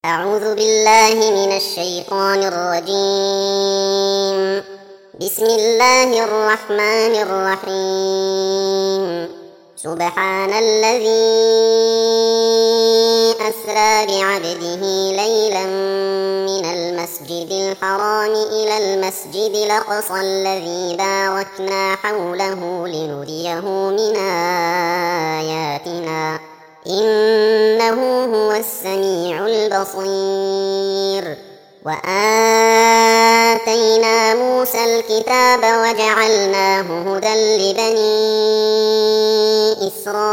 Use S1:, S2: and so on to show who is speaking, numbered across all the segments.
S1: أعوذ بالله من الشيطان الرجيم. بسم الله الرحمن الرحيم. سبحان الذي أسرى بعبده ليلا من المسجد الحرام إلى المسجد الأقصى الذي باركنا حوله لنريه من آياتنا إنه هو السميع البصير. وآتينا موسى الكتاب وجعلناه هدى لبني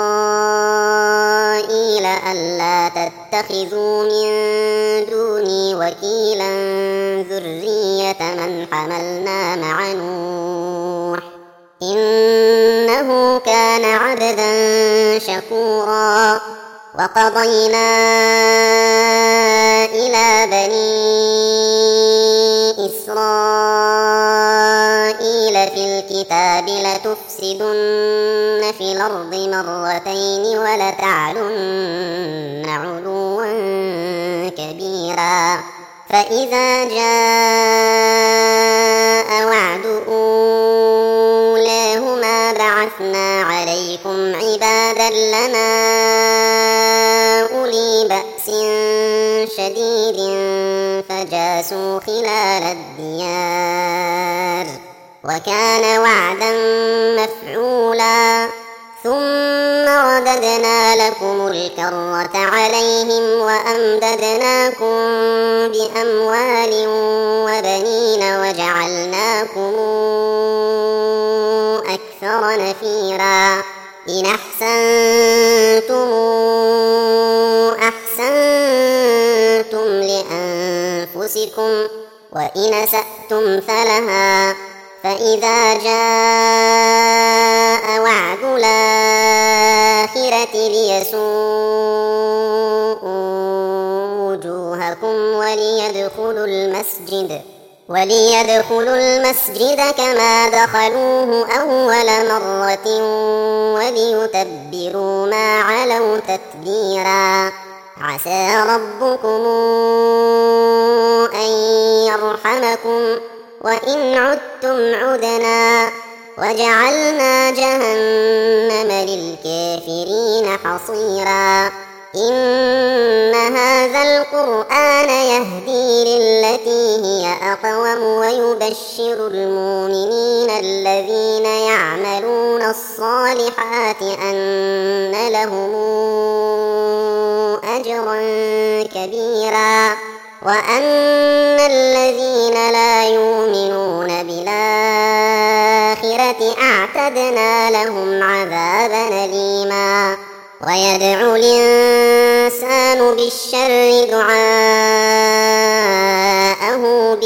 S1: إسرائيل ألا تتخذوا من دوني وكيلا ذرية من حملنا مع نوح إنه كان عبدا شكورا. وقضينا إلى بني إسرائيل في الكتاب لتفسدن في الأرض مرتين ولتعلن علوا كبيرا. فإذا جاء وعد أولاهما بعثنا عليكم عبادا لنا أولي بأس شديد فجاسوا خلال الديار وكان وعدا مفعولا. ثم رددنا لكم الكرة عليهم وأمددناكم بأموال وبنين وجعلناكم أكثر نفيرا. إن أحسنتم أحسنتم لأنفسكم وإن أسأتم فلها. فإذا جاء وعد الآخرة ليسوءوا وجوهكم وليدخلوا المسجد كما دخلوه أول مرة وليتبروا ما علوا تتبيرا. عسى ربكم أن يرحمكم وإن عدتم عدنا وجعلنا جهنم للكافرين حصيرا. إن هذا القرآن يهدي للتي هي أقوم ويبشر المؤمنين الذين يعملون الصالحات أن لهم أجرا كبيرا وأن الذين لا يؤمنون بالآخرة أعتدنا لهم عذابا أليما. ويدعو الإنسان بالشر دعاءه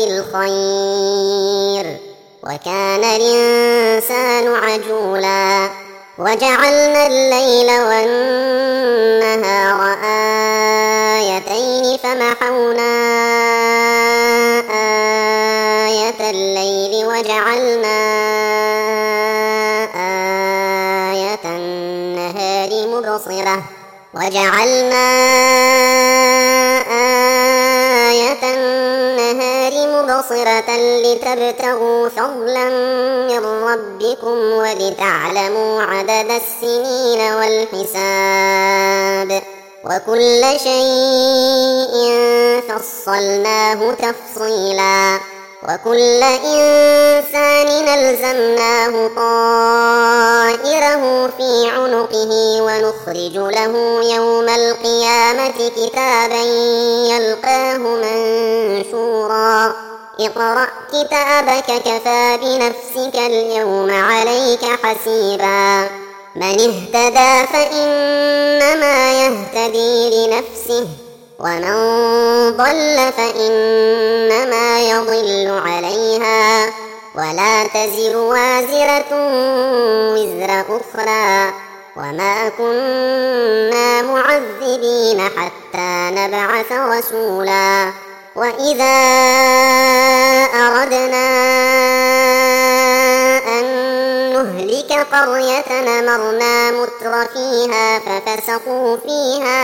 S1: بالخير وكان الإنسان عجولا. وجعلنا الليل والنهار آيتين فمحونا آية الليل وجعلنا آية النهار مبصرة لتبتغوا فضلا من ربكم ولتعلموا عدد السنين والحساب وكل شيء فصلناه تفصيلا. وكل إنسان ألزمناه طائره في عنقه ونخرج له يوم القيامة كتابا يلقاه منشورا. اقرأ كتابك كفى بنفسك اليوم عليك حسيبا. من اهتدى فإنما يهتدي لنفسه ومن ضل فإنما يضل عليها ولا تزر وازرة وزر أخرى وما كنا معذبين حتى نبعث رسولا. وإذا أردنا أن نهلك قرية أمرنا متر فيها ففسقوا فيها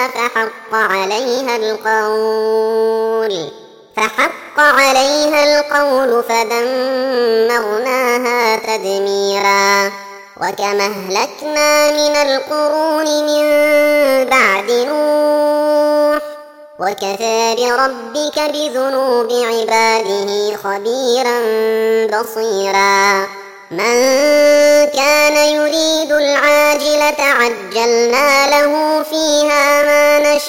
S1: فحق عليها القول فدمرناها تدميرا. وكما أهلكنا من القرون من بعد نوح وكفى بربك بذنوب عباده خبيرا بصيرا. من كان يريد العاجلة عجلنا له فيها ما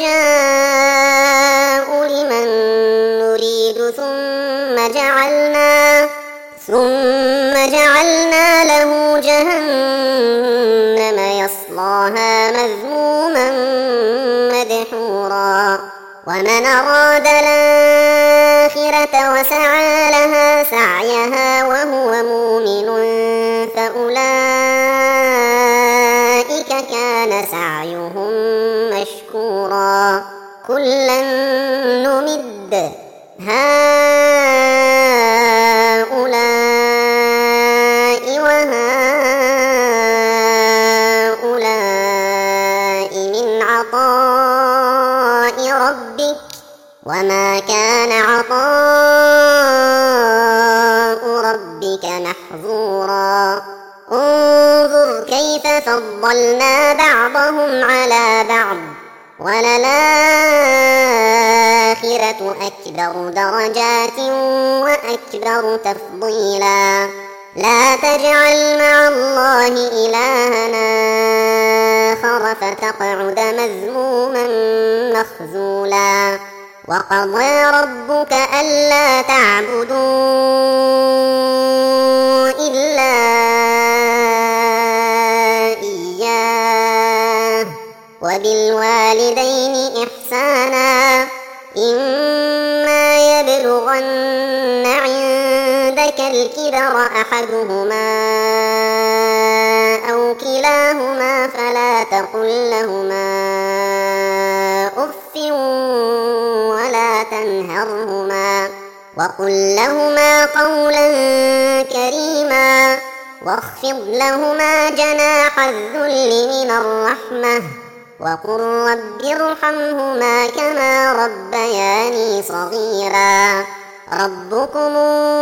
S1: نشاء لمن نريد ثم جعلنا له جهنم يصلاها مذموما مدحورا. ومن أراد الآخرة وسعى لها سعيها وهو مؤمن فأولئك كان سعيهم مشكورا. كلا نمد هؤلاء وهؤلاء من عطاء ربك وما كان عطاء ربك محظورا. انظر كيف فضلنا بعضهم على بعض وللآخرة أكبر درجات وأكبر تفضيلا. لا تجعل مع الله إلهنا آخر فتقعد مذموما مخذولا. وقضى ربك ألا تعبدوا إلا إياه وبالوالدين إحسانا. إما يبلغن عندك الكبر أحدهما أو كلاهما فلا تقل لهما أف ولا تنهرهما وقل لهما قولا كريما واخفض لهما جناح الذل من الرحمة وقل رب ارحمهما كما ربياني صغيرا. ربكم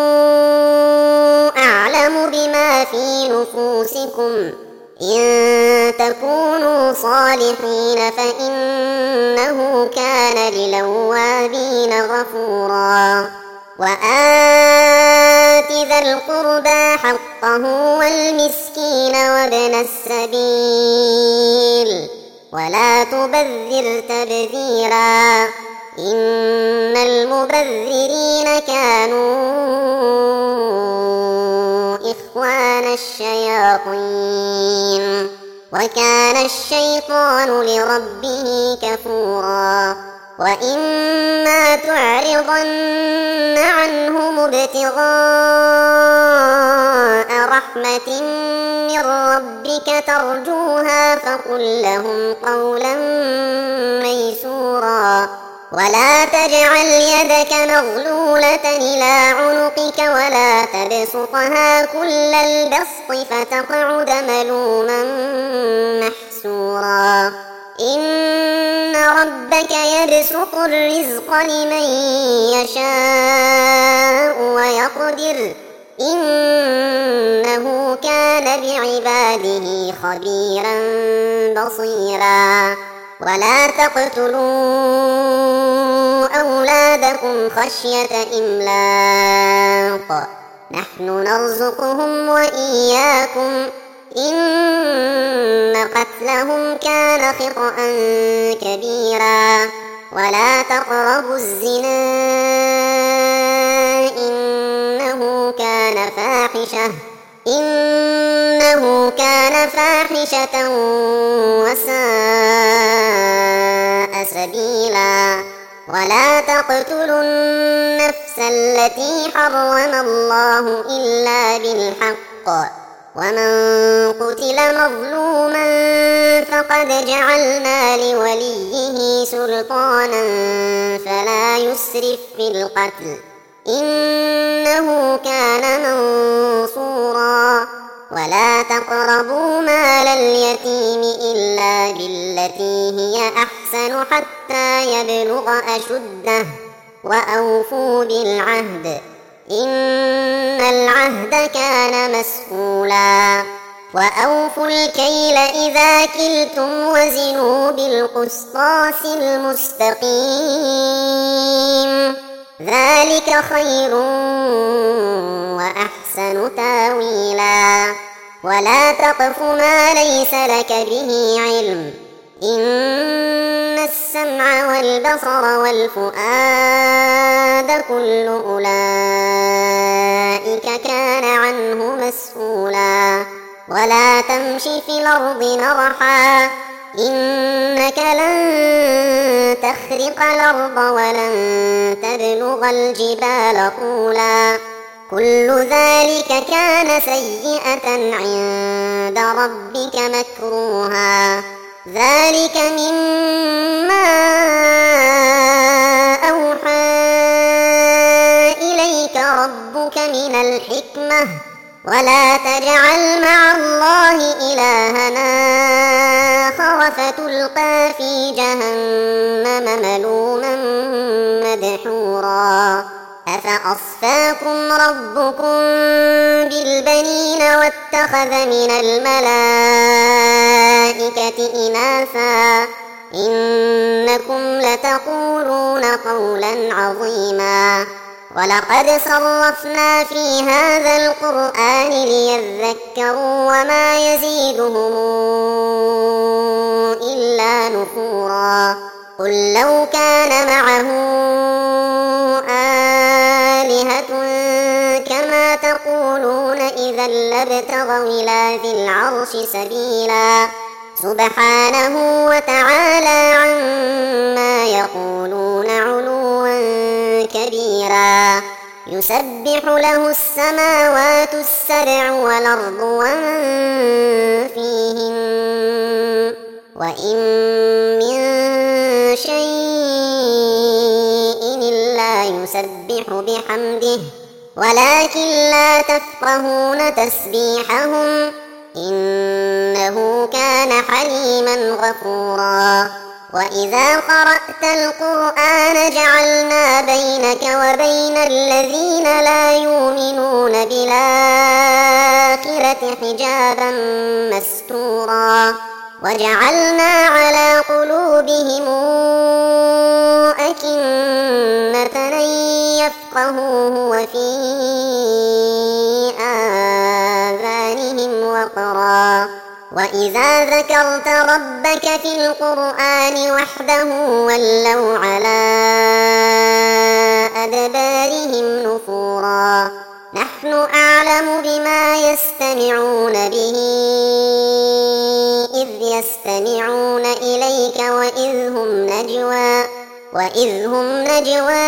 S1: أعلم بما في نفوسكم إن تكونوا صالحين فإنه كان للأوابين غفورا. وآت ذا القربى حقه والمسكين وابن السبيل ولا تبذر تبذيرا. إن المبذرين كانوا إخوان الشياطين وكان الشيطان لربه كفورا. وإما تعرضن عنهم ابتغاء رحمة من ربك ترجوها فقل لهم قولا ميسورا. ولا تجعل يدك مغلولة إلى عنقك ولا تبسطها كل البسط فتقعد ملوما محسورا. إن ربك يبسط الرزق لمن يشاء ويقدر إنه كان بعباده خبيرا بصيرا. ولا تقتلوا أولادكم خشية إملاق نحن نرزقهم وإياكم إن قتلهم كان خطأ كبيرا. ولا تقربوا الزنا إنه كان فاحشة وساء سبيلا. ولا تقتلوا النفس التي حرم الله إلا بالحق ومن قتل مظلوما فقد جعلنا لوليه سلطانا فلا يسرف في القتل إنه كان منصورا. ولا تقربوا مال اليتيم إلا بالتي هي أحسن حتى يبلغ أشده وأوفوا بالعهد إن العهد كان مسؤولا وأوفوا الكيل إذا كلتم وزنوا بالقسطاس المستقيم ذلك خير وأحسن تاويلا ولا تقف ما ليس لك به علم إن السمع والبصر والفؤاد كل أولئك كان عنه مسؤولا ولا تمش في الأرض مرحا إنك لن تخرق الأرض ولن تبلغ الجبال طولا كل ذلك كان سيئة عند ربك مكروها ذلك مما أوحى إليك ربك من الحكمة ولا تجعل مع الله إلهنا آخر فتلقى في جهنم ملوما مدحورا أفأصفاكم ربكم بالبنين واتخذ من الملائكة إناثا إنكم لتقولون قولا عظيما ولقد صرفنا في هذا القرآن ليذكروا وما يزيدهم إلا نفورا قل لو كان معه آلهة كما تقولون إذا لابتغوا إلى ذي العرش سبيلا سبحانه وتعالى عما يقولون علوا كبيرا يسبح له السماوات السبع والأرض ومن فيهن وإن من شيء إلا يسبح بحمده ولكن لا تفقهون تسبيحهم إنه كان حليما غفورا وإذا قرأت القرآن جعلنا بينك وبين الذين لا يؤمنون بالآخرة حجابا مستورا وجعلنا على قلوبهم أكنة أن يفقهوه وفي آذانهم وقرا وإذا ذكرت ربك في القرآن وحده ولوا على أدبارهم نفورا نحن أعلم بما يستمعون به إذ يستمعون إليك وإذ هم نجوى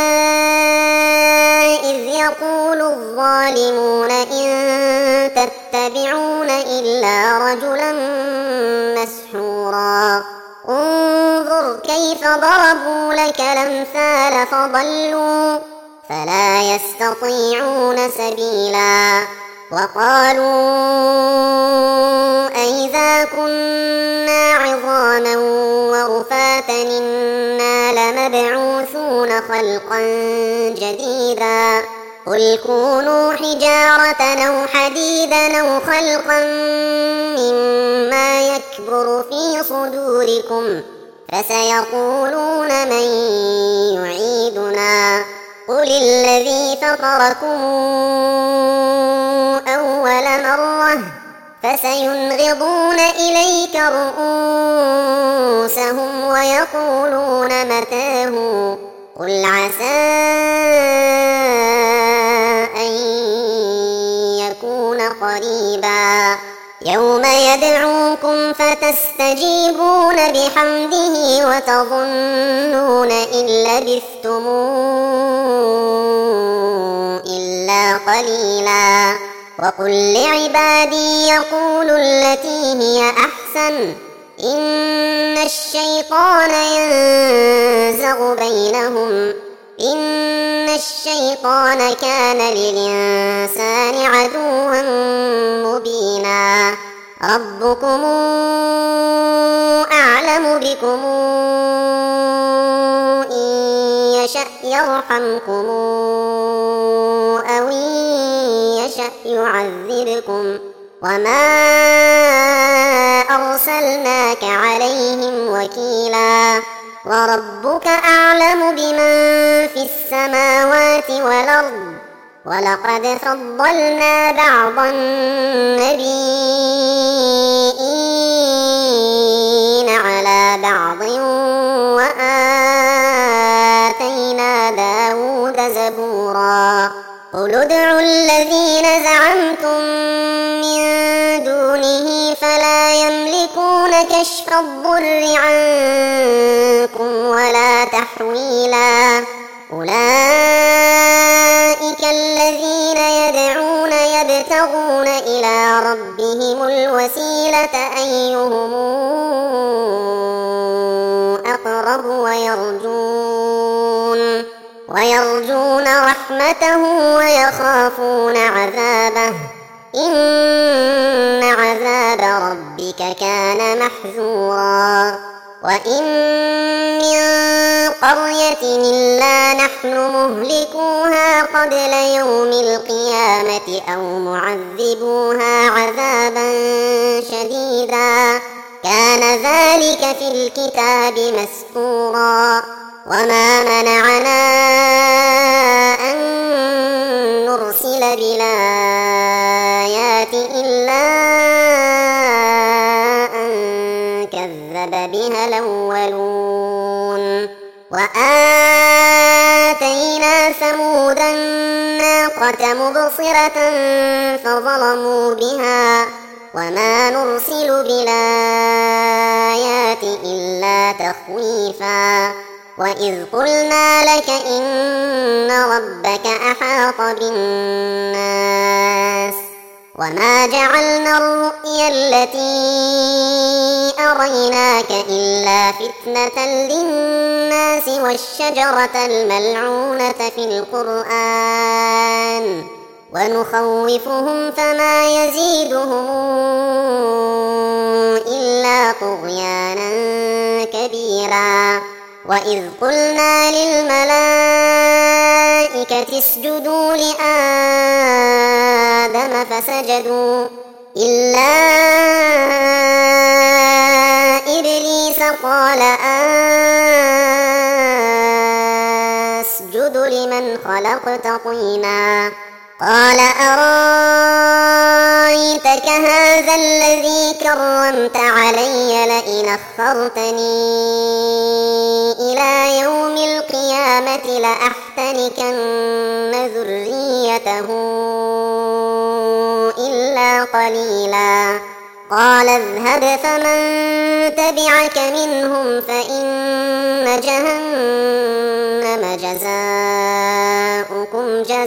S1: إذ يقول الظالمون إن تتبعون إلا رجلا مسحورا انظر كيف ضربوا لك الأمثال فضلوا فلا يستطيعون سبيلا وقالوا أئذا كنا عظاما ورفاتا إنا لمبعوثون خلقا جديدا قل كونوا حجارة أو حديدا أو خلقا مما يكبر في صدوركم فسيقولون من يعيدنا قل الذي فطركم أول مرة فسينغضون إليك رؤوسهم ويقولون متاه قل عسى أن يكون قريبا يوم يدعوكم فتستجيبون بحمده وتظنون إن لبثتم إلا قليلا وقل لعبادي يقولوا التي هي أحسن إن الشيطان ينزغ بينهم إن الشيطان كان للإنسان عدوا مبينا ربكم أعلم بكم إن يشأ يرحمكم أو إن يشأ يعذبكم وما أرسلناك عليهم وكيلا وربك أعلم بمن في السماوات والأرض ولقد فضلنا بعض النبيين على بعض وآتينا داود زبورا قل ادعوا الذين زعمتم من دونه فلا يملكون كشف الضر عنكم ولا تحويلا أولئك الذين يدعون يبتغون إلى ربهم الوسيلة أيهم أقرب ويرجون رحمته ويخافون عذابه إن عذاب ربك كان محذورا وإن من قرية إلا نحن مهلكوها قبل يوم القيامة أو معذبوها عذابا شديدا كان ذلك في الكتاب مسطورا وما منعنا أن نرسل بالآيات إلا أن كذب بها الأولون وآتينا ثمود الناقة مبصرة فظلموا بها وما نرسل بالآيات إلا تخويفا وإذ قلنا لك إن ربك أحاط بالناس وما جعلنا الرؤيا التي أريناك إلا فتنة للناس والشجرة الملعونة في القرآن ونخوفهم فما يزيدهم إلا طغيانا كبيرا وإذ قلنا للملائكة اسجدوا لآدم فسجدوا إلا إبليس قال أسجد لمن خلقت طينا قال أرايتك هذا الذي كرمت علي لئن أخرتني إلى يوم القيامة لأحتنكن ذريته إلا قليلا قال اذهب فمن تبعك منهم فإن جهنم جزاؤكم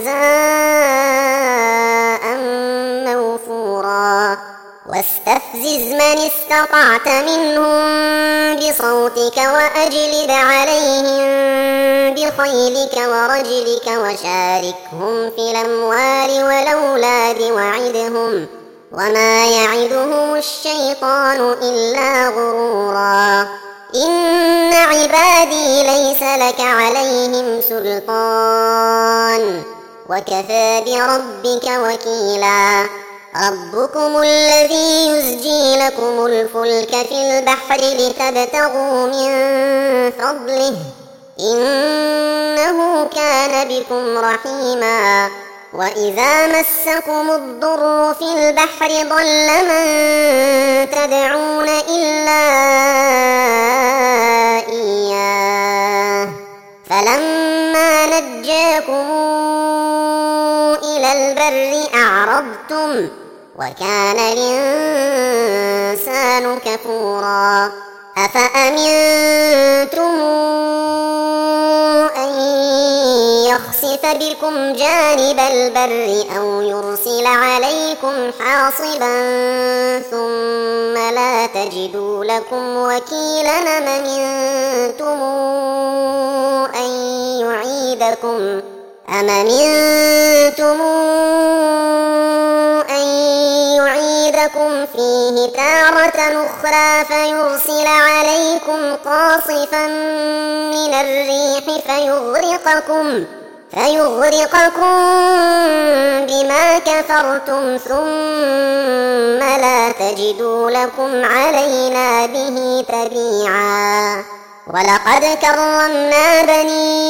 S1: جزاء موفورا واستفزز من استطعت منهم بصوتك وأجلب عليهم بخيلك ورجلك وشاركهم في الأموال والأولاد وعدهم وما يعدهم الشيطان إلا غرورا إن عبادي ليس لك عليهم سلطان وكفى بربك وكيلا ربكم الذي يزجي لكم الفلك في البحر لتبتغوا من فضله إنه كان بكم رحيما وإذا مسكم الضر في البحر ضل من تدعون إلا إياه فلما نجاكم إلى البر أعرضتم وكان الإنسان كفورا أفأمنتم أن يخسف بكم جانب البر أو يرسل عليكم حاصبا ثم لا تجدوا لكم وكيلا أم أمنتم أن يعيدكم أم أمنتم أن يعيدكم فيه تارة أخرى فيرسل عليكم قاصفا من الريح فيغرقكم بما كفرتم ثم لا تجدوا لكم علينا به تبيعا. ولقد كرمنا بني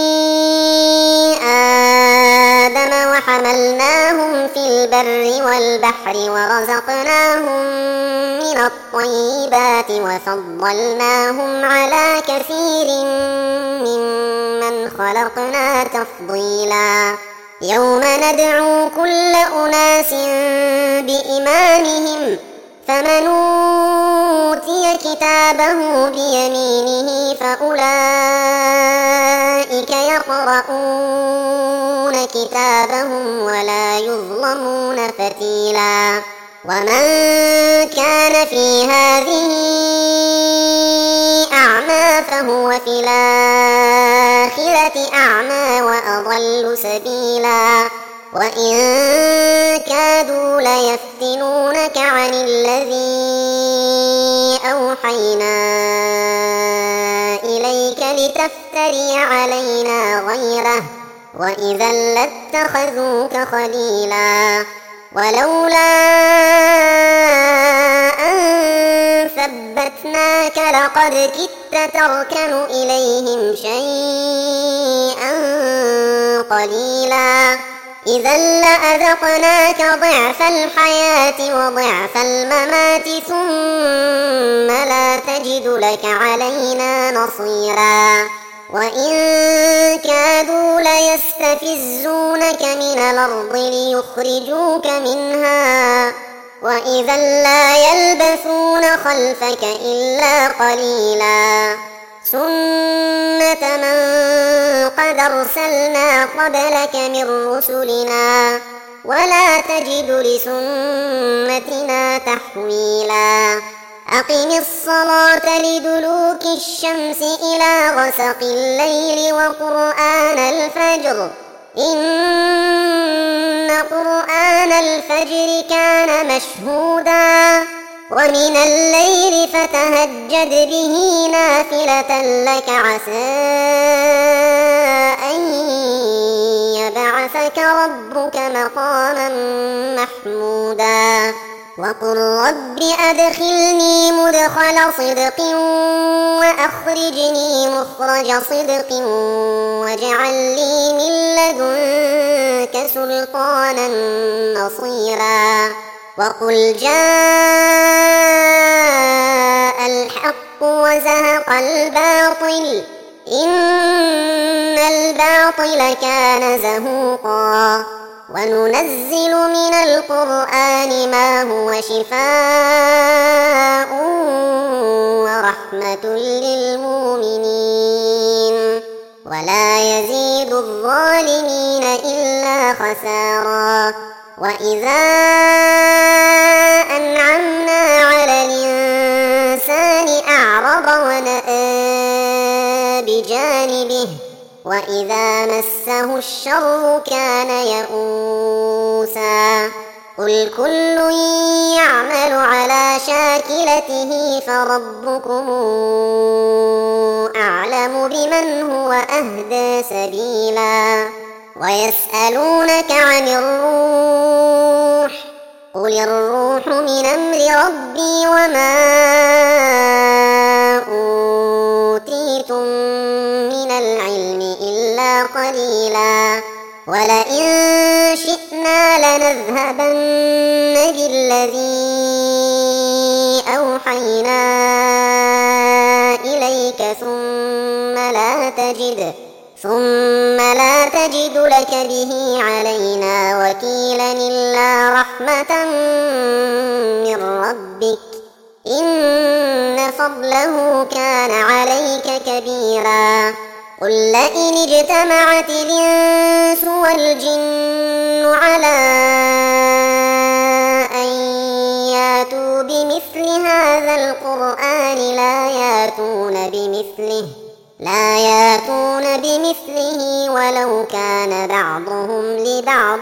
S1: آدم وحملناهم في البر والبحر ورزقناهم من الطيبات وفضلناهم على كثير ممن خلقنا تفضيلا. يوم ندعو كل أناس بإمامهم فمن أوتي كتابه بيمينه فأولئك يقرؤون كتابهم ولا يظلمون فتيلا. ومن كان في هذه أعمى فهو في الآخرة أعمى وأضل سبيلا. وإن كادوا ليفتنونك عن الذي أوحينا إليك لتفتري علينا غيره وإذا لاتخذوك خليلا. ولولا أن ثبتناك لقد كدت تركن إليهم شيئا قليلا. إذا لأذقناك ضعف الحياة وضعف الممات ثم لا تجد لك علينا نصيرا. وإن كادوا ليستفزونك من الأرض ليخرجوك منها وإذا لا يلبثون خلفك إلا قليلا. سنة من قد أرسلنا قبلك من رسلنا ولا تجد لسنتنا تحويلا. أقم الصلاة لدلوك الشمس إلى غسق الليل وقرآن الفجر إن قرآن الفجر كان مشهودا. ومن الليل فتهجد به نافلة لك عسى أن يبعثك ربك مقاما محمودا. وقل رب أدخلني مدخل صدق وأخرجني مخرج صدق واجعل لي من لدنك سلطانا نصيرا. وقل جاء الحق وزهق الباطل إن الباطل كان زهوقا. وننزل من القرآن ما هو شفاء ورحمة للمؤمنين ولا يزيد الظالمين إلا خسارا. وإذا أنعمنا على الإنسان أعرض ونأى بجانبه وإذا مسه الشر كان يئوسا. قل كل يعمل على شاكلته فربكم أعلم بمن هو أهدى سبيلا. ويسألونك عن الروح قل الروح من أمر ربي وما أوتيتم من العلم إلا قليلا. ولئن شئنا لنذهبن بالذي أوحينا إليك ثم لا تجد لك به علينا وكيلا إلا رحمة من ربك إن فضله كان عليك كبيرا. قل لئن اجتمعت الإنس والجن على أن ياتوا بمثل هذا القرآن لا ياتون بمثله لا ياتون بمثله ولو كان بعضهم لبعض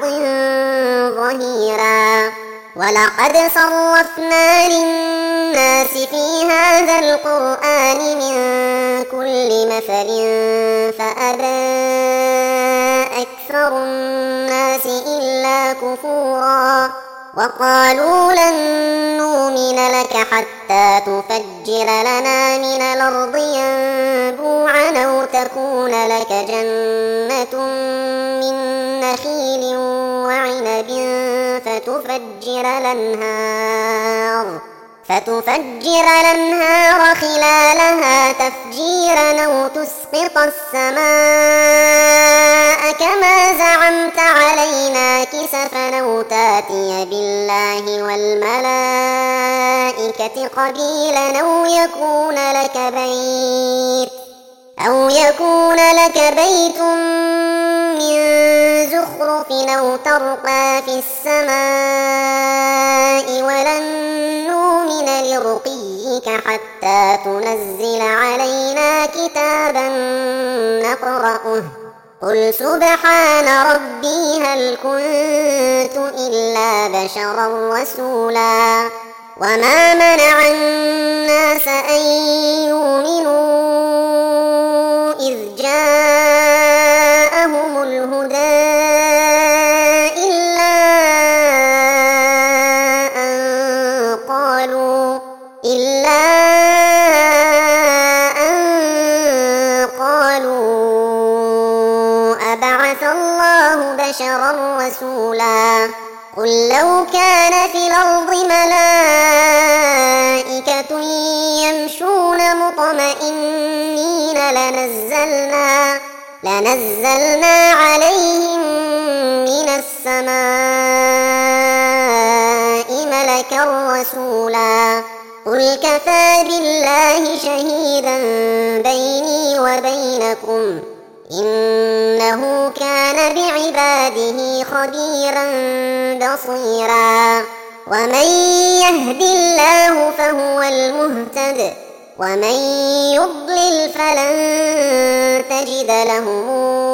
S1: ظهيرا ولقد صرفنا للناس في هذا القرآن من كل مثل فأبى أكثر الناس إلا كفورا وقالوا لن نؤمن لك حتى تفجر لنا من الأرض ينبوعا أو تكون لك جنة من نخيل وعنب فتفجر الأنهار خلالها تفجيرا أو تسقط السماء كما زعمت علينا كسفا أو تاتي بالله والملائكة قبيلا أو يكون لك بيت من زخرف أو ترقى في السماء ولن نؤمن لرقيك حتى تنزل علينا كتابا نقرأه قل سبحان ربي هل كنت إلا بشرا رسولا وما منع الناس أن يؤمنوا إذ جاءهم الهدى إلا أن قالوا أبعث الله بشرا رسولا قل لو كان في الأرض ملائكة يمشون مطمئنين لنزلنا عليهم من السماء ملكا رسولا قل كفى بالله شهيدا بيني وبينكم إنه كان بعباده خبيرا بصيرا ومن يهد الله فهو المهتد ومن يضلل فلن تجد لهم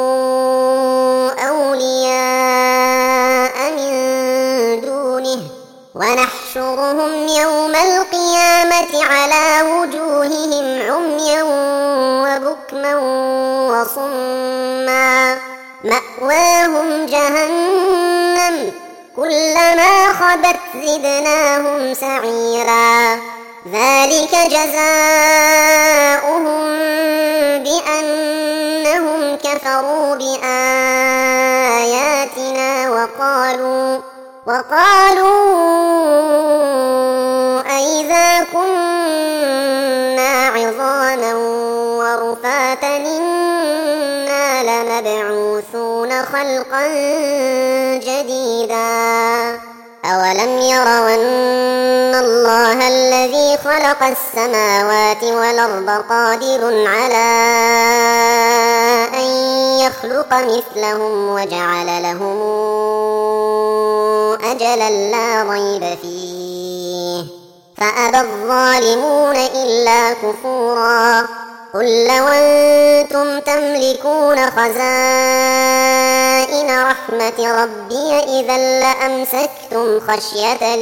S1: أولياء من دونه ونحشرهم يوم القيامة على وجوههم عميا وبكما وصما مأواهم جهنم كلما خبت زدناهم سعيرا ذلك جزاؤهم بأنهم كفروا بآياتنا وقالوا أئذا كنا عظاما ورفاتا إنا لمبعوثون خلقا جديدا أولم يروا أن الله الذي خلق السماوات والأرض قادر على أن يخلق مثلهم وجعل لهم أجلا لا ريب فيه فأبى الظالمون إلا كفورا قل لو أنتم تملكون خزائن رحمة ربي إذا لأمسكتم خشية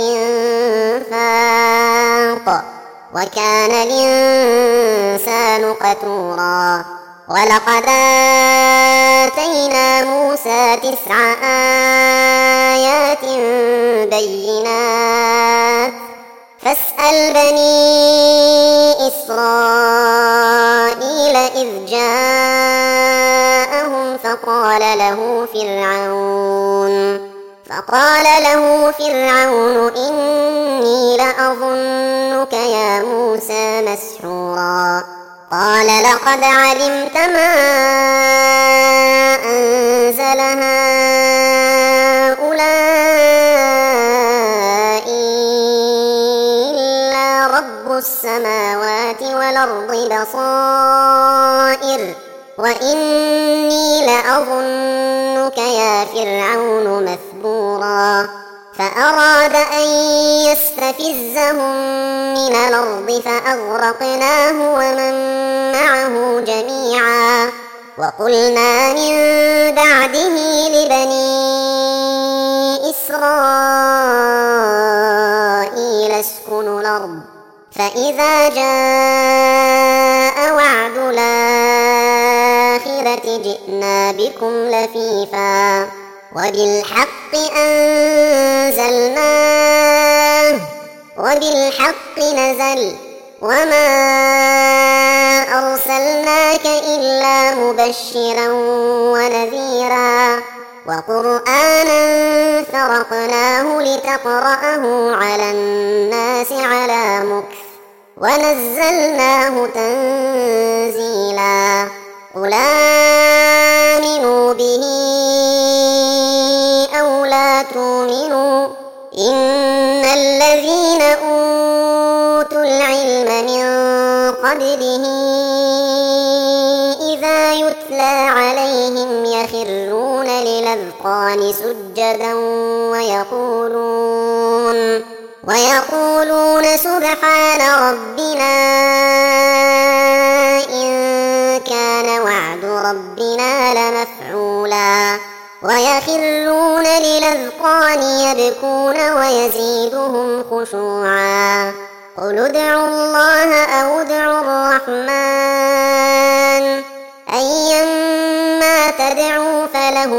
S1: الإنفاق وكان الإنسان قتورا ولقد آتينا موسى 9 آيات بينات فاسأل بني إسرائيل إذ جاءهم فقال له فرعون إني لأظنك يا موسى مسحورا قال لقد علمت ما أنزل هؤلاء إلا رب السماوات والأرض بصائر وإني لأظنك يا فرعون مثبورا فأراد أن يستفزهم من الأرض فأغرقناه ومن معه جميعا وقلنا من بعده لبني إسرائيل اسكنوا الأرض فإذا جاء وعد الآخرة جئنا بكم لفيفا وبالحق أنزلناه وبالحق نزل وما أرسلناك إلا مبشرا ونذيرا وقرآنا فرقناه لتقرأه على الناس على مكث ونزلناه تنزيلا قل آمنوا به أو لا تؤمنوا إن الذين أوتوا العلم من قبله إذا يتلى عليهم يخرون للأذقان سجدا ويقولون سبحان ربنا إن كان وعد ربنا لمفعولا ويخرون للأذقان يبكون ويزيدهم خشوعا قل ادعوا الله أو ادعوا الرحمن أيما تدعوا فله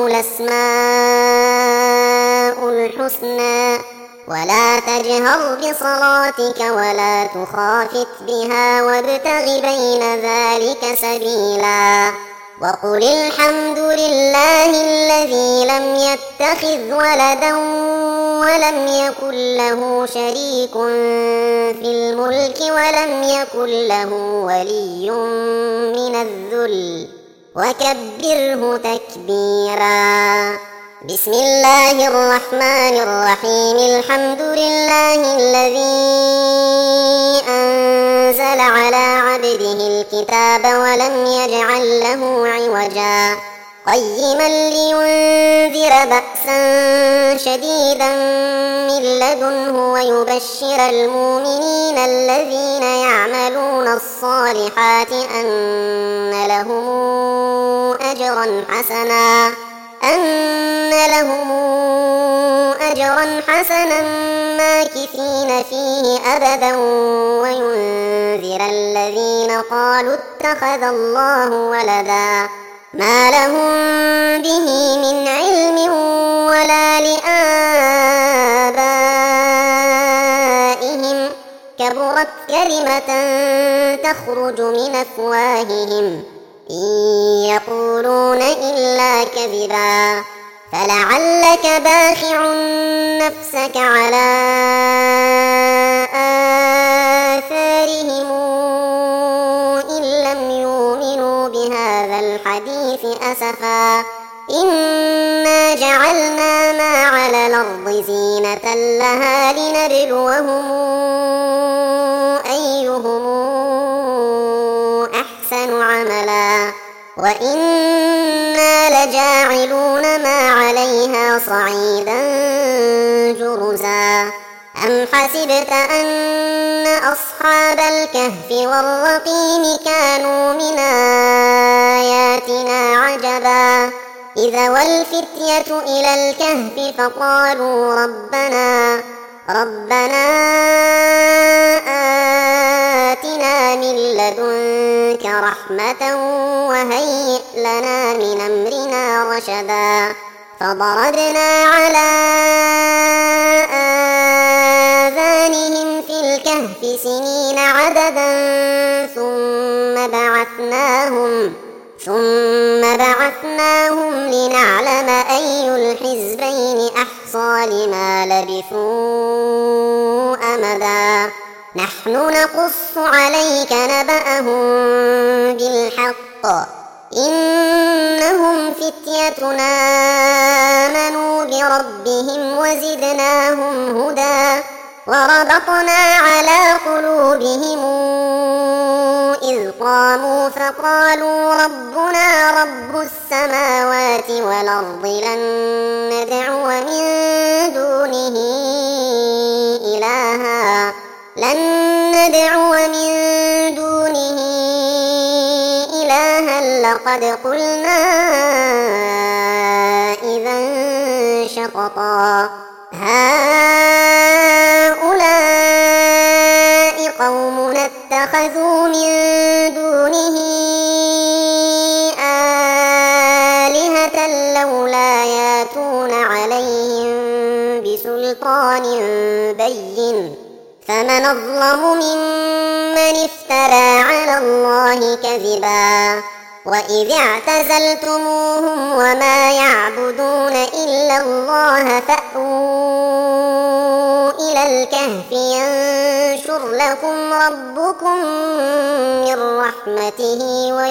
S1: الأسماء الحسنى ولا تجهر بصلاتك ولا تخافت بها وابتغ بين ذلك سبيلا وقل الحمد لله الذي لم يتخذ ولدا ولم يكن له شريك في الملك ولم يكن له ولي من الذل وكبره تكبيرا بسم الله الرحمن الرحيم الحمد لله الذي أنزل على عبده الكتاب ولم يجعل له عوجا قيما لينذر بأسا شديدا من لدنه ويبشر المؤمنين الذين يعملون الصالحات أن لهم أجرا حسنا ماكثين فيه أبدا وينذر الذين قالوا اتخذ الله ولدا ما لهم به من علم ولا لآبائهم كبرت كلمة تخرج من أفواههم إن يقولون إلا كذبا فلعلك باخع نفسك على آثارهم إن لم يؤمنوا بهذا الحديث أسفا إنا جعلنا ما على الأرض زينة لها لنبلوهم أيهم أحسن عملا وإنا لجاعلون ما عليها صعيدا جرزا أم حسبت أن أصحاب الكهف والرقيم كانوا من آياتنا عجبا إذا والفتية إلى الكهف فقالوا ربنا آتنا من لدنك رحمة وهيئ لنا من أمرنا رشدا فضربنا على آذانهم في الكهف سنين عددا ثم بعثناهم لنعلم أي الحزبين أحصى لما لبثوا أمدا نحن نقص عليك نبأهم بالحق إنهم فتية آمنوا بربهم وزدناهم هدى وربطنا على قلوبهم إذ قاموا فقالوا ربنا رب السماوات والأرض لن ندعو من دونه إلها لقد قلنا إذا شططا هؤلاء قومنا اتخذوا من دونه آلهة لولا ياتون عليهم بسلطان بين فمن أظلم ممن افترى على الله كذبا وإذ اعتزلتموهم وما يعبدون إلا الله فأووا إلى الكهف ينشر لكم ربكم من رحمته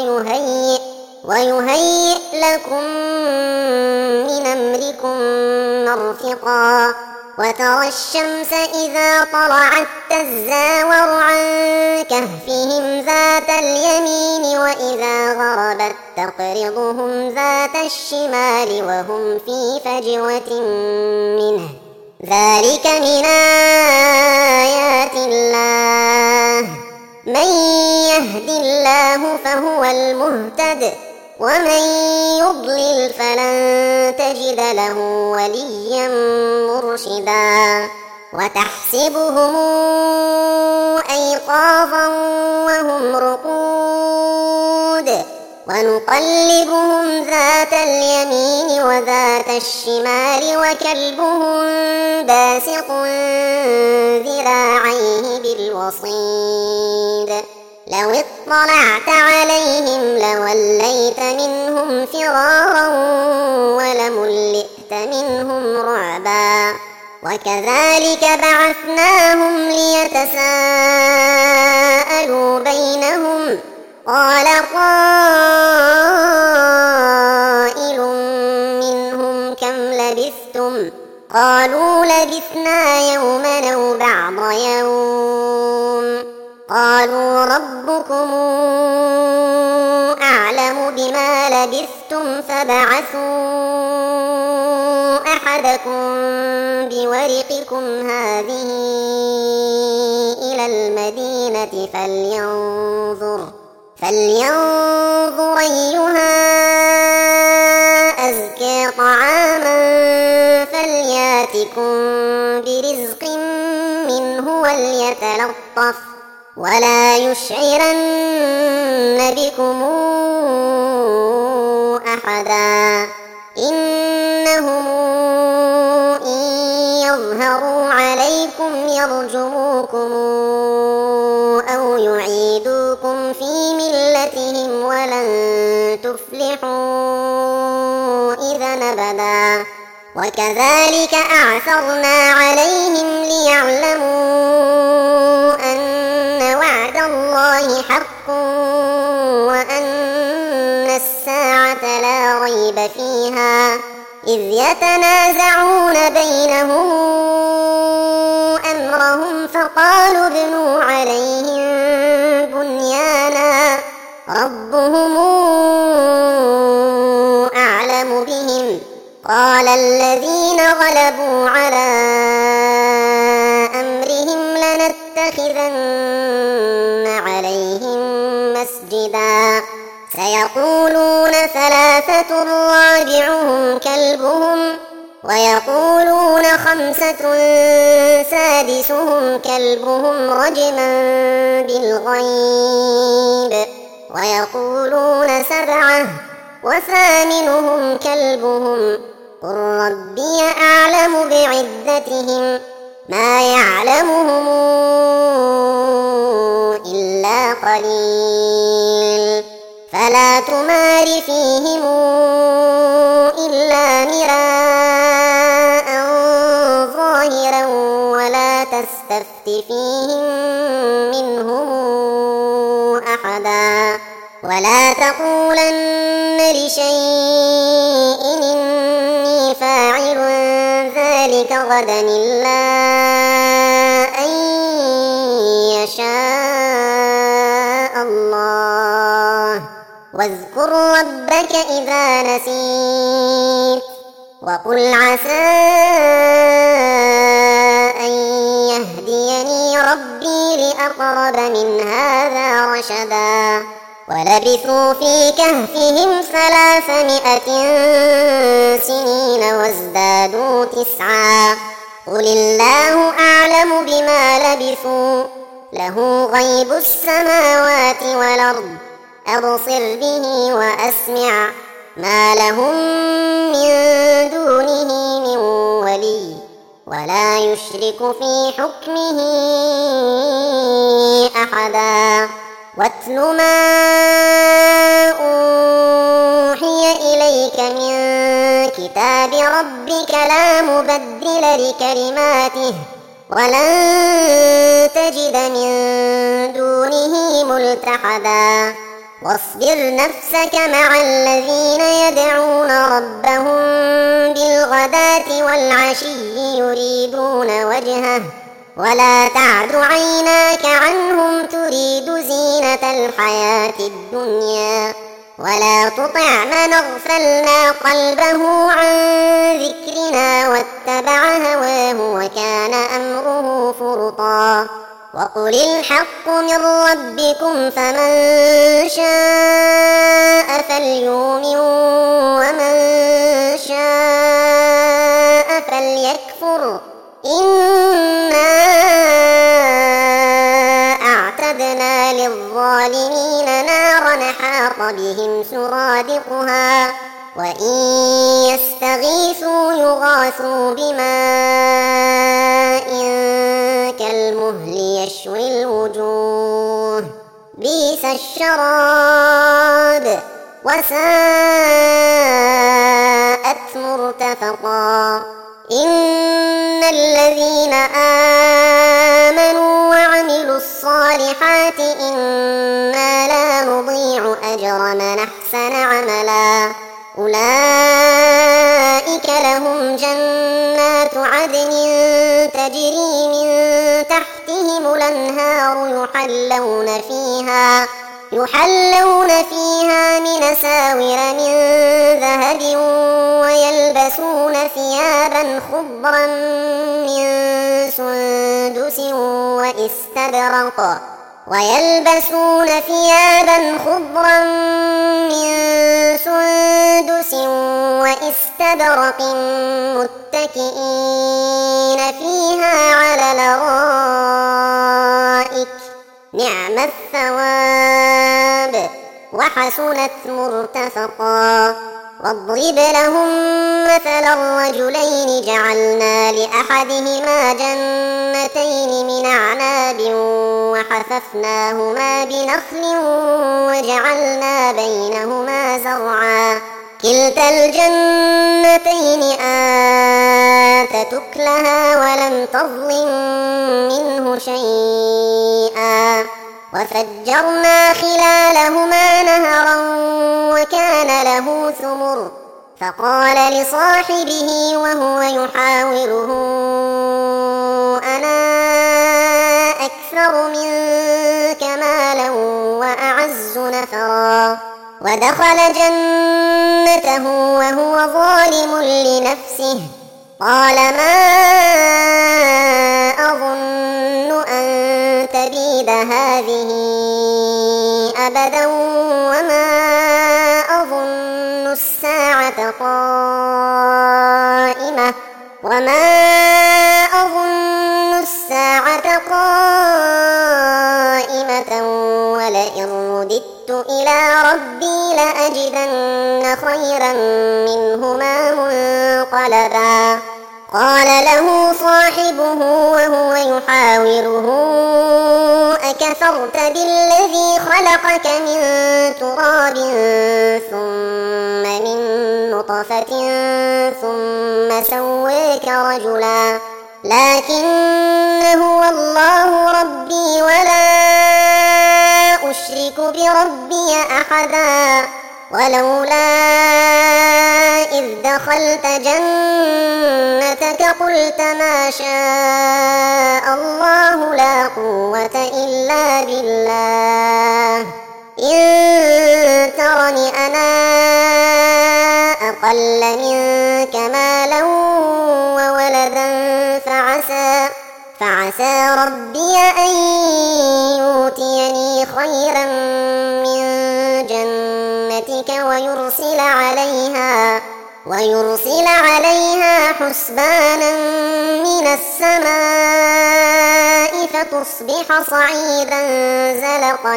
S1: ويهيئ لكم من أمركم مرفقا وترى الشمس إذا طلعت تزاور عن كهفهم ذات اليمين وإذا غربت تقرضهم ذات الشمال وهم في فجوة منه ذلك من آيات الله من يهد الله فهو المهتد ومن يضلل فلن تجد له وليا مرشدا وتحسبهم أيقاظا وهم رقود ونقلبهم ذات اليمين وذات الشمال وكلبهم باسط ذراعيه بالوصيد لو اطلعت عليهم لوليت منهم فرارا ولملئت منهم رعبا وكذلك بعثناهم ليتساءلوا بينهم قال قائل منهم كم لبثتم قالوا لبثنا يوما أو بعض يوم قالوا ربكم أعلم بما لبثتم فابعثوا أحدكم بورقكم هذه إلى المدينة فلينظر أيها أزكى طعاما فلياتكم برزق منه وليتلطف ولا يشعرن بكم أحدا إنهم إن يظهروا عليكم يرجموكم أو يعيدوكم في ملتهم ولن تفلحوا إذا أبدا وكذلك أعثرنا عليهم ليعلموا أن وعد الله حق وأن الساعة لا ريب فيها إذ يتنازعون بينهم أمرهم فقالوا ابنوا عليهم بنيانا ربهم أعلم بهم قال الذين غلبوا على أمرهم لنتخذن عليهم مسجدا سيقولون ثلاثة رابعهم كلبهم ويقولون خمسة سادسهم كلبهم رجما بالغيب ويقولون سبعة وثامنهم كلبهم قل ربي أعلم بعدتهم ما يعلمهم إلا قليل فلا تمار فيهم إلا مراء ظاهرا ولا تستفت فيهم منهم أحدا ولا تقولن لشيء إني فاعل ذلك غدا إلا يشاء الله. واذكر ربك إذا نسيت وقل عسى أن يهديني ربي لأقرب من هذا رشدا. ولبثوا في كهفهم 300 سنين وازدادوا 9. قل الله أعلم بما لبثوا له غيب السماوات والأرض أبصر به وأسمع ما لهم من دونه من ولي ولا يشرك في حكمه أحدا. واتل ما أوحي إليك من كتاب ربك لا مبدل لكلماته ولن تجد من دونه ملتحدا. واصبر نفسك مع الذين يدعون ربهم بالغداة والعشي يريدون وجهه ولا تعد عيناك عنهم تريد زينة الحياة الدنيا ولا تطع من اغفلنا قلبه عن ذكرنا واتبع هواه وكان أمره فرطا. وقل الحق من ربكم فمن شاء فليؤمن ومن شاء فليكفر. إنا أعتدنا للظالمين نارا أحاط بهم سرادقها وإن يستغيثوا يغاثوا بماء كالمهل يشوي الوجوه بئس الشراب وساءت مرتفقا. إن الذين آمنوا وعملوا الصالحات إنا لا نضيع أجر من أحسن عملا. أولئك لهم جنات عدن تجري من تحتهم الأنهار يحلون فيها من أساور من ذهب ويلبسون ثيابا خضرا من سندس واستبرق متكئين فيها على الأرائك نعم الثواب وحسنت مرتفقا. واضرب لهم مثل الرجلين جعلنا لأحدهما جنتين من أعناب وحففناهما بنخل وجعلنا بينهما زرعا كلتا الجنتين آتت أكلها ولم تظلم منه شيئا وفجرنا خلالهما نهرا وكان له ثمر فقال لصاحبه وهو يحاوره أنا أكثر منك مالا وأعز نفرا. ودخل جنته وهو ظالم لنفسه قال ما أظن أن تبيد هذه أبدا وما أظن الساعة قائمة ولئن رددت إلى ربي لأجدن خيرا منهما منقلبا. قال له صاحبه وهو يحاوره أكفرت بالذي خلقك من تراب ثم من نطفة ثم سويك رجلا لكن هو الله ربي ولا أشرك بربي أحدا. ولولا إذ دخلت جنتك قلت ما شاء الله لا قوة إلا بالله إن ترني أنا أقل منك مالا وولدا فعسى ربي أن يؤتيني خيرا من جنتك ويرسل عليها حسبانا من السماء فتصبح صعيدا زلقا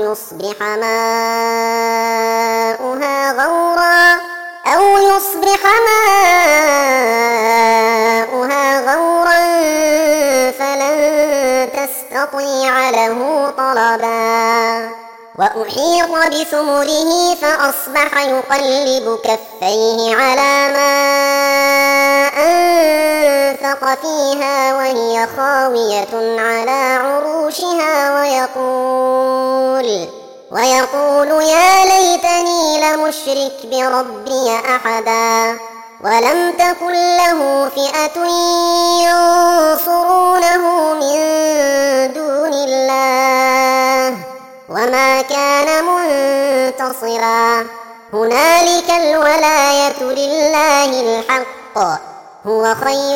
S1: أو يصبح ماؤها غورا فلن تستطيع له طلبا وأحيط بثمره فأصبح يقلب كفيه على ما أنفق فيها وهي خاوية على عروشها ويقول يا ليتني لمشرك بربي أحدا ولم تكن له فئة ينصرونه من دون الله وما كان منتصرا هنالك الولاية لله الحق هو خير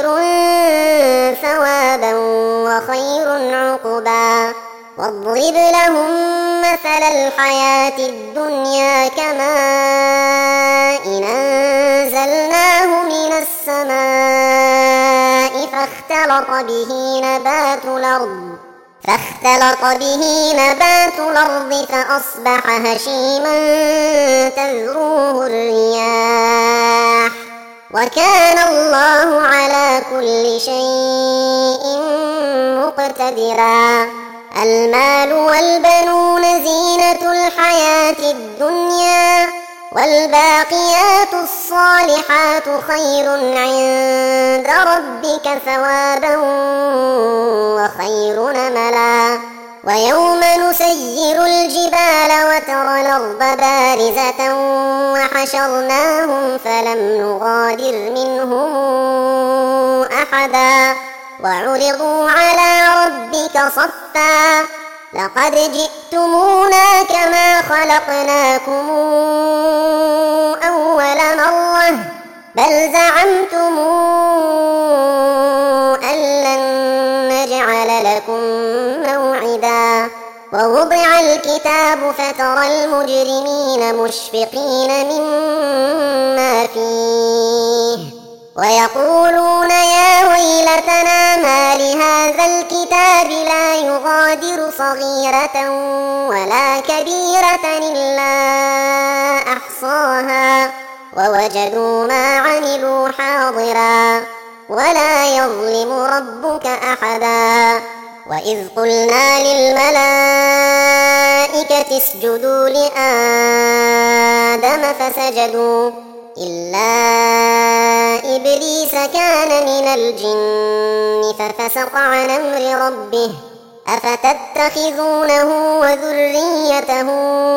S1: ثوابا وخير عقبا واضرب لهم مثل الحياة الدنيا كماء أنزلناه من السماء فاختلط به نبات الأرض فأصبح هشيما تذروه الرياح وكان الله على كل شيء مقتدرا المال والبنون زينة الحياة الدنيا والباقيات الصالحات خير عند ربك ثوابا وخير نملا ويوم نسير الجبال وترى الأرض بارزة وحشرناهم فلم نغادر منهم أحدا وعرضوا على ربك صفا لقد جئتمونا كما خلقناكم أول مرة بل زعمتم أن لن نجعل لكم موعدا ووضع الكتاب فترى المجرمين مشفقين مما فيه ويقولون يا ويلتنا ما لهذا الكتاب لا يغادر صغيرة ولا كبيرة إلا أحصاها ووجدوا ما عملوا حاضرا ولا يظلم ربك أحدا وإذ قلنا للملائكة اسجدوا لآدم فسجدوا إلا إبليس كان من الجن ففسق عن أمر ربه أفتتخذونه وذريته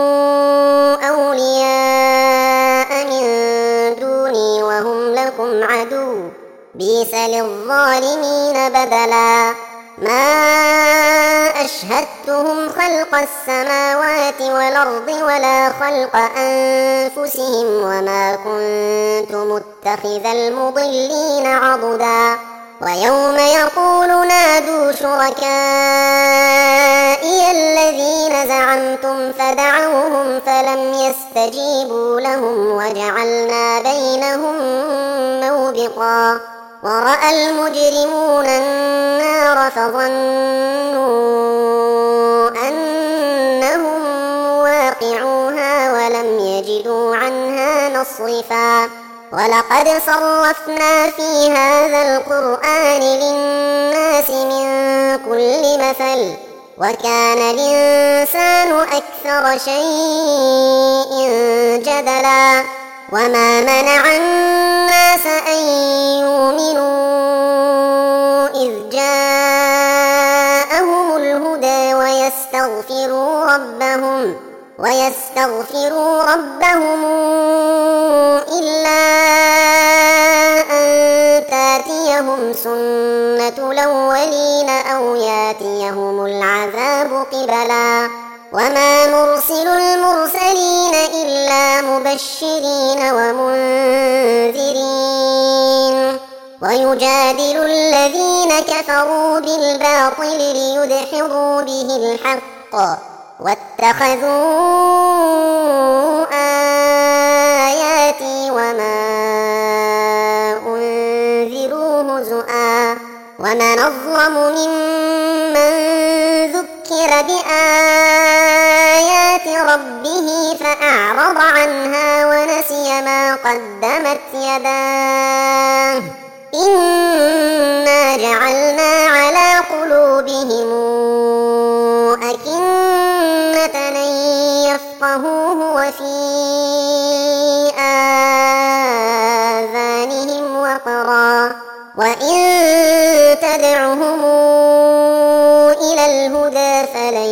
S1: أولياء من دوني وهم لكم عدو بئس للظالمين بدلا ما أشهدتهم خلق السماوات والأرض ولا خلق أنفسهم وما كنت متخذ المضلين عضدا ويوم يقول نادوا شركائي الذين زعمتم فدعوهم فلم يستجيبوا لهم وجعلنا بينهم موبقا ورأى المجرمون النار فظنوا أنهم واقعوها ولم يجدوا عنها مصرفا ولقد صرفنا في هذا القرآن للناس من كل مثل وكان الإنسان أكثر شيء جدلا وما منع الناس أن يؤمنوا إذ جاءهم الهدى ويستغفروا ربهم إلا أن تاتيهم سنة الأولين أو ياتيهم العذاب قبلا وما نرسل المرسلين إلا مبشرين ومنذرين ويجادل الذين كفروا بالباطل ليدحضوا به الحق واتخذوا آياتي وما أنذروا هزؤا ومن أظلم ممن ذكر بآيات ربه فأعرض عنها ونسي ما قدمت يداه إنا جعلنا على قلوبهم أكنة أن يفقهوه وفي آذانهم وقرا وإن تدعهم إلى الهدى فلن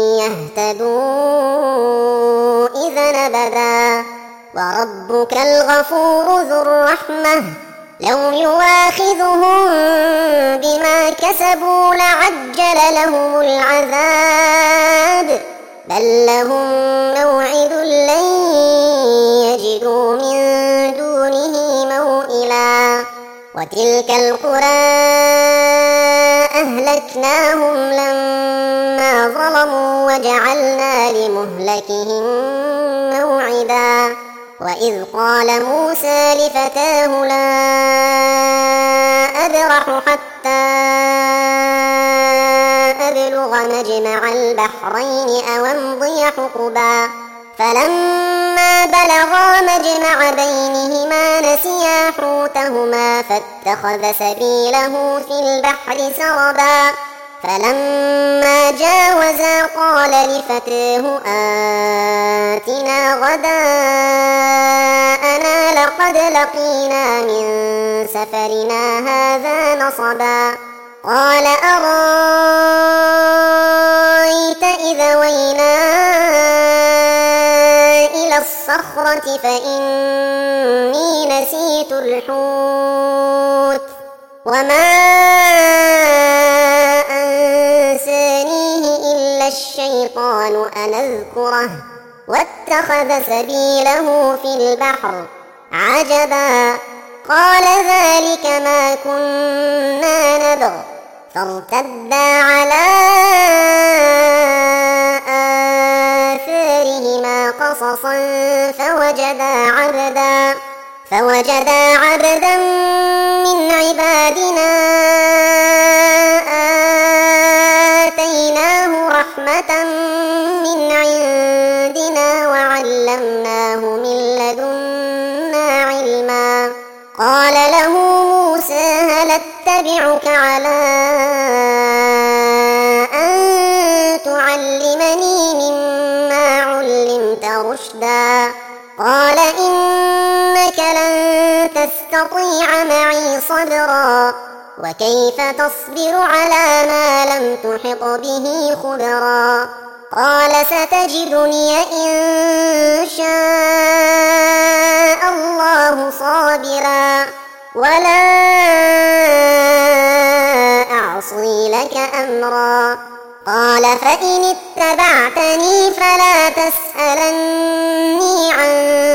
S1: يهتدوا إذا أبدا وربك الغفور ذو الرحمة لو يواخذهم بما كسبوا لعجل لهم العذاب بل لهم موعد لن يجدوا من دونه موئلا وتلك القرى أهلكناهم لما ظلموا وجعلنا لمهلكهم موعدا وإذ قال موسى لفتاه لا أبرح حتى أبلغ مجمع البحرين أو أمضي حقبا فلما بلغا مجمع بينهما نسيا حوتهما فاتخذ سبيله في البحر سربا فلما جاوزا قال لفتاه آتنا غداءنا لقد لقينا من سفرنا هذا نصبا قال أرأيت إذا وينا إلى الصخرة فإني نسيت الحوت وما أنسانيه إلا الشيطان أن أذكره واتخذ سبيله في البحر عجبا قال ذلك ما كنا نبغ فارتدا على آثارهما قصصا فوجدا عبدا من عبادنا آتيناه رحمة من عندنا وعلمناه من لدنا علما قال له موسى هل اتبعك على أن تعلمني مما علمت رشدا قال إنك لن تستطيع معي صبرا وكيف تصبر على ما لم تحط به خبرا قال ستجدني إن شاء الله صابرا ولا أعصي لك أمرا قال فإن اتبعتني فلا تسألني عن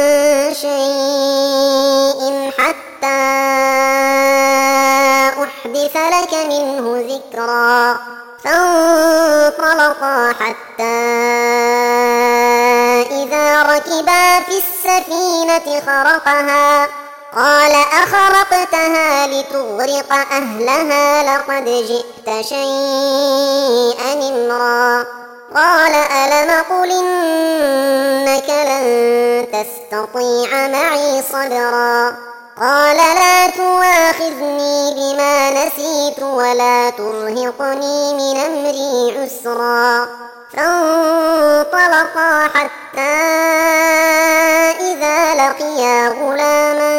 S1: شيء حتى أحدث لك منه ذكرا فانطلقا حتى إذا ركبا في السفينة خرقها قال أخرقتها لتغرق أهلها لقد جئت شيئا إمرا قال ألم قل إنك لن تستطيع معي صبرا قال لا تواخذني بما نسيت ولا ترهقني من أمري عسرا فانطلقا حتى إذا لقيا غلاما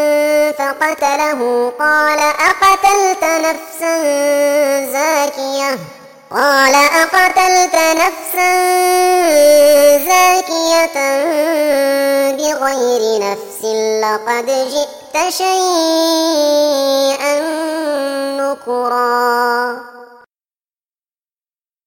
S1: فقتله قال أقتلت نفسا قال أقتلت نفسا زاكية بغير نفس لقد جئت شيئا